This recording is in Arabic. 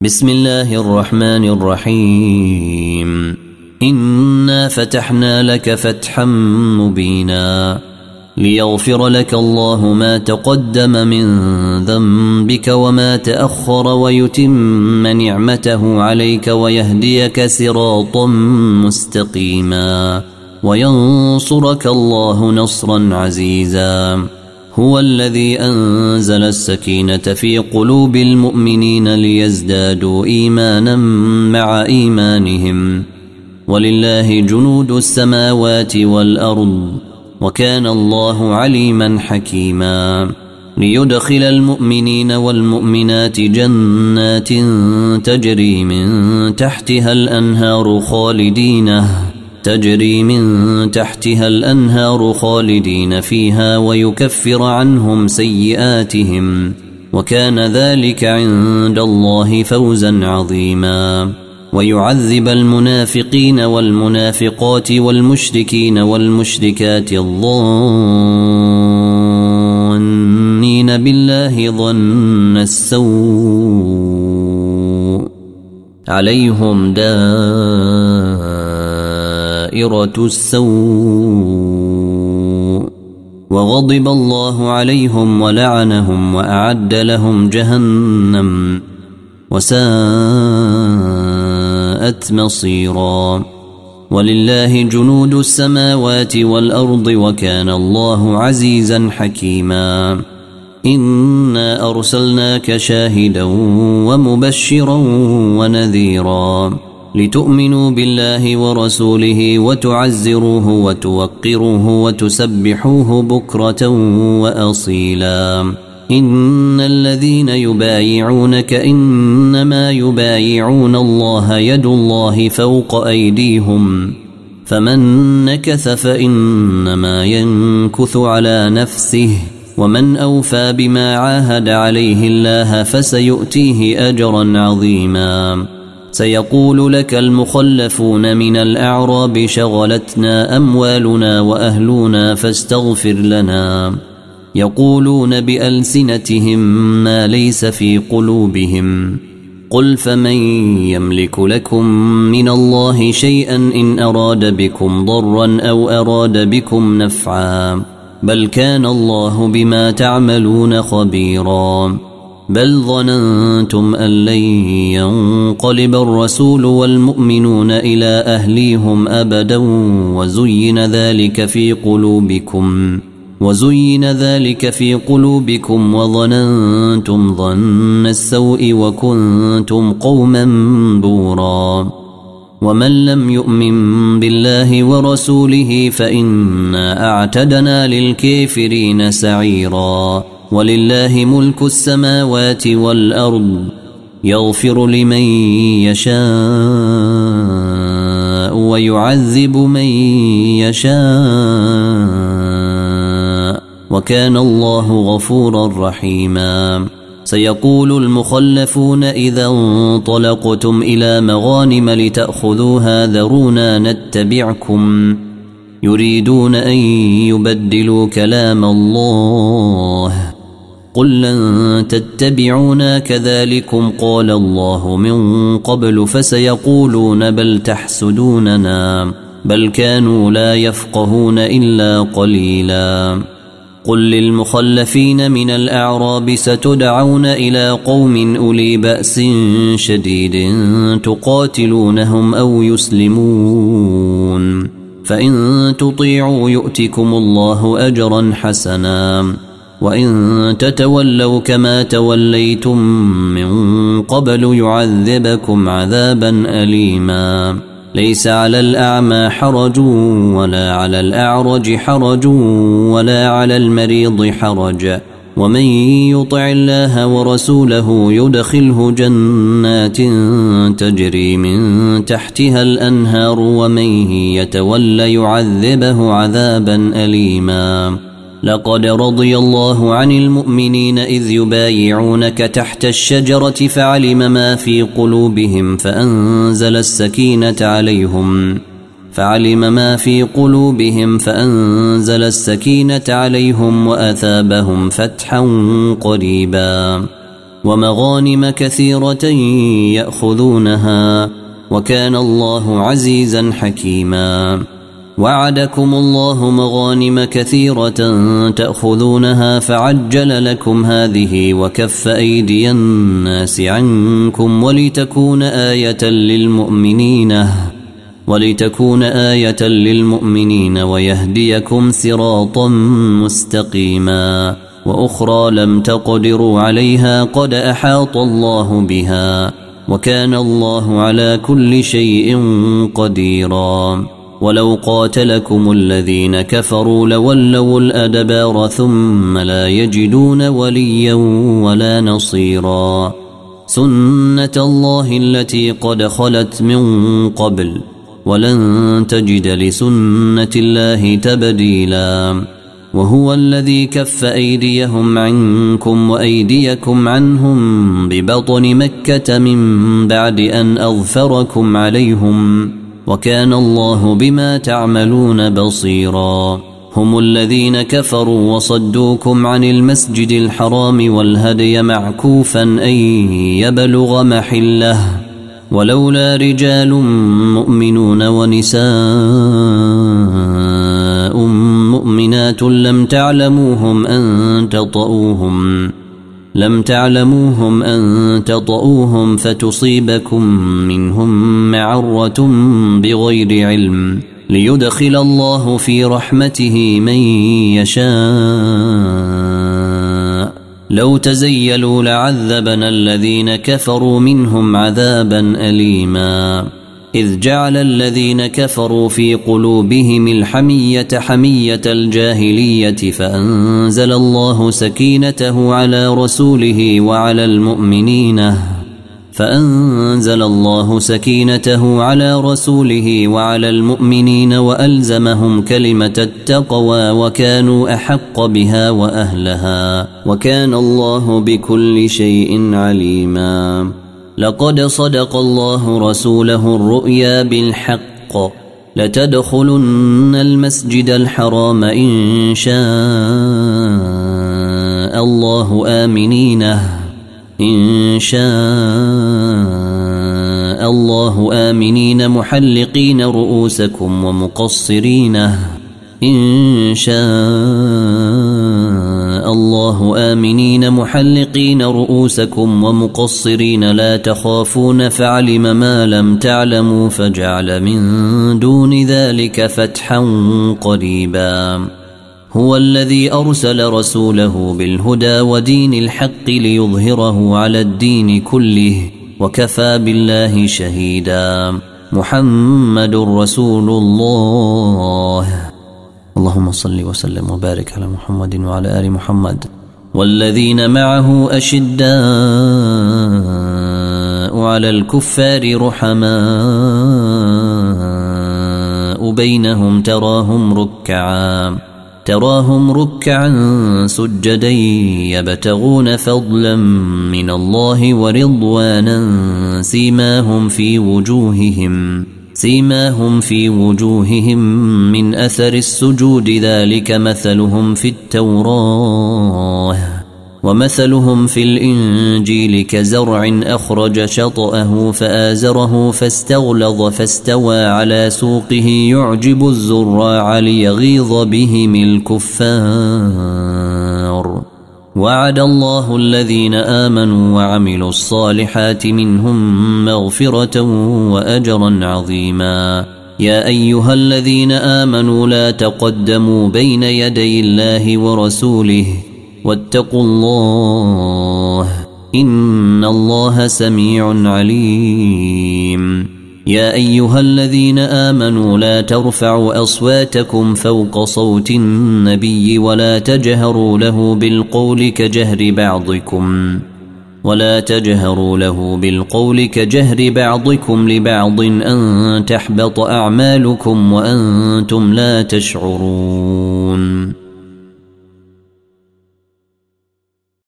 بسم الله الرحمن الرحيم. إنا فتحنا لك فتحا مبينا ليغفر لك الله ما تقدم من ذنبك وما تأخر ويتم نعمته عليك ويهديك صراطا مستقيما وينصرك الله نصرا عزيزا. هو الذي أنزل السكينة في قلوب المؤمنين ليزدادوا إيمانا مع إيمانهم ولله جنود السماوات والأرض وكان الله عليما حكيما. ليدخل المؤمنين والمؤمنات جنات تجري من تحتها الأنهار خالدين فيها ويكفر عنهم سيئاتهم وكان ذلك عند الله فوزا عظيما. ويعذب المنافقين والمنافقات والمشركين والمشركات الظانين بالله ظن السوء عليهم دائرة السوء وغضب الله عليهم ولعنهم وأعد لهم جهنم وساءت مصيرا. ولله جنود السماوات والأرض وكان الله عزيزا حكيما. إنا أرسلناك شاهدا ومبشرا ونذيرا لتؤمنوا بالله ورسوله وتعزروه وتوقروه وتسبحوه بكرة وأصيلا. إن الذين يبايعونك إنما يبايعون الله يد الله فوق أيديهم فمن نكث فإنما ينكث على نفسه ومن أوفى بما عاهد عليه الله فسيؤتيه أجرا عظيما. سيقول لك المخلفون من الأعراب شغلتنا أموالنا وأهلنا فاستغفر لنا يقولون بألسنتهم ما ليس في قلوبهم قل فمن يملك لكم من الله شيئا إن أراد بكم ضرا أو أراد بكم نفعا بل كان الله بما تعملون خبيرا. بل ظننتم أن لن ينقلب الرسول والمؤمنون إلى أهليهم أبدا وزين ذلك في قلوبكم وظننتم ظن السوء وكنتم قوما بورا. ومن لم يؤمن بالله ورسوله فإنا أعتدنا للكافرين سعيرا. ولله ملك السماوات والأرض يغفر لمن يشاء ويعذب من يشاء وكان الله غفورا رحيما. سيقول المخلفون إذا انطلقتم إلى مغانم لتأخذوها ذرونا نتبعكم يريدون أن يبدلوا كلام الله قل لن تتبعونا كذلكم قال الله من قبل فسيقولون بل تحسدوننا بل كانوا لا يفقهون إلا قليلا. قل للمخلفين من الأعراب ستدعون إلى قوم أولي بأس شديد تقاتلونهم أو يسلمون فإن تطيعوا يؤتكم الله أجرا حسنا وإن تتولوا كما توليتم من قبل يعذبكم عذابا أليما. ليس على الأعمى حرج ولا على الأعرج حرج ولا على المريض حرج ومن يطع الله ورسوله يدخله جنات تجري من تحتها الأنهار ومن يتولى يعذبه عذابا أليما. لقد رضي الله عن المؤمنين إذ يبايعونك تحت الشجرة فعلم ما في قلوبهم فأنزل السكينة عليهم وأثابهم فتحا قريبا. ومغانم كثيرة يأخذونها وكان الله عزيزا حكيما. وعدكم الله مغانم كثيرة تأخذونها فعجل لكم هذه وكف أيدي الناس عنكم ولتكون آية للمؤمنين ويهديكم صراطا مستقيما. وأخرى لم تقدروا عليها قد أحاط الله بها وكان الله على كل شيء قديرا. ولو قاتلكم الذين كفروا لولوا الأدبار ثم لا يجدون وليا ولا نصيرا. سنة الله التي قد خلت من قبل ولن تجد لسنة الله تبديلا. وهو الذي كف أيديهم عنكم وأيديكم عنهم ببطن مكة من بعد أن أظفركم عليهم وكان الله بما تعملون بصيرا. هم الذين كفروا وصدوكم عن المسجد الحرام والهدي معكوفا أن يبلغ محله ولولا رجال مؤمنون ونساء مؤمنات لم تعلموهم أن تطؤوهم فتصيبكم منهم معرة بغير علم ليدخل الله في رحمته من يشاء. لو تزيلوا لعذبنا الذين كفروا منهم عذابا أليما. إذ جعل الذين كفروا في قلوبهم الحمية حمية الجاهلية فأنزل الله سكينته على رسوله وعلى المؤمنين وألزمهم كلمة التقوى وكانوا أحق بها وأهلها وكان الله بكل شيء عليما. لقد صدق الله رسوله الرؤيا بالحق لتدخلن المسجد الحرام إن شاء الله آمنين محلقين رؤوسكم ومقصرين لا تخافون فعلم ما لم تعلموا فجعل من دون ذلك فتحا قريبا. هو الذي أرسل رسوله بالهدى ودين الحق ليظهره على الدين كله وكفى بالله شهيدا. محمد رسول الله. اللهم صل وسلم وبارك على محمد وعلى آل محمد. والذين معه أشداء على الكفار رحماء بينهم تراهم ركعا سجدا يبتغون فضلا من الله ورضوانا سيماهم في وجوههم من أثر السجود ذلك مثلهم في التوراة ومثلهم في الإنجيل كزرع أخرج شطأه فآزره فاستغلظ فاستوى على سوقه يعجب الزراع ليغيظ بهم الكفار. وعد الله الذين آمنوا وعملوا الصالحات منهم مغفرة وأجرا عظيما. يا أيها الذين آمنوا لا تقدموا بين يدي الله ورسوله واتقوا الله إن الله سميع عليم. يا أيها الذين آمنوا لا ترفعوا أصواتكم فوق صوت النبي ولا تجهروا له بالقول كجهر بعضكم لبعض أن تحبط أعمالكم وأنتم لا تشعرون.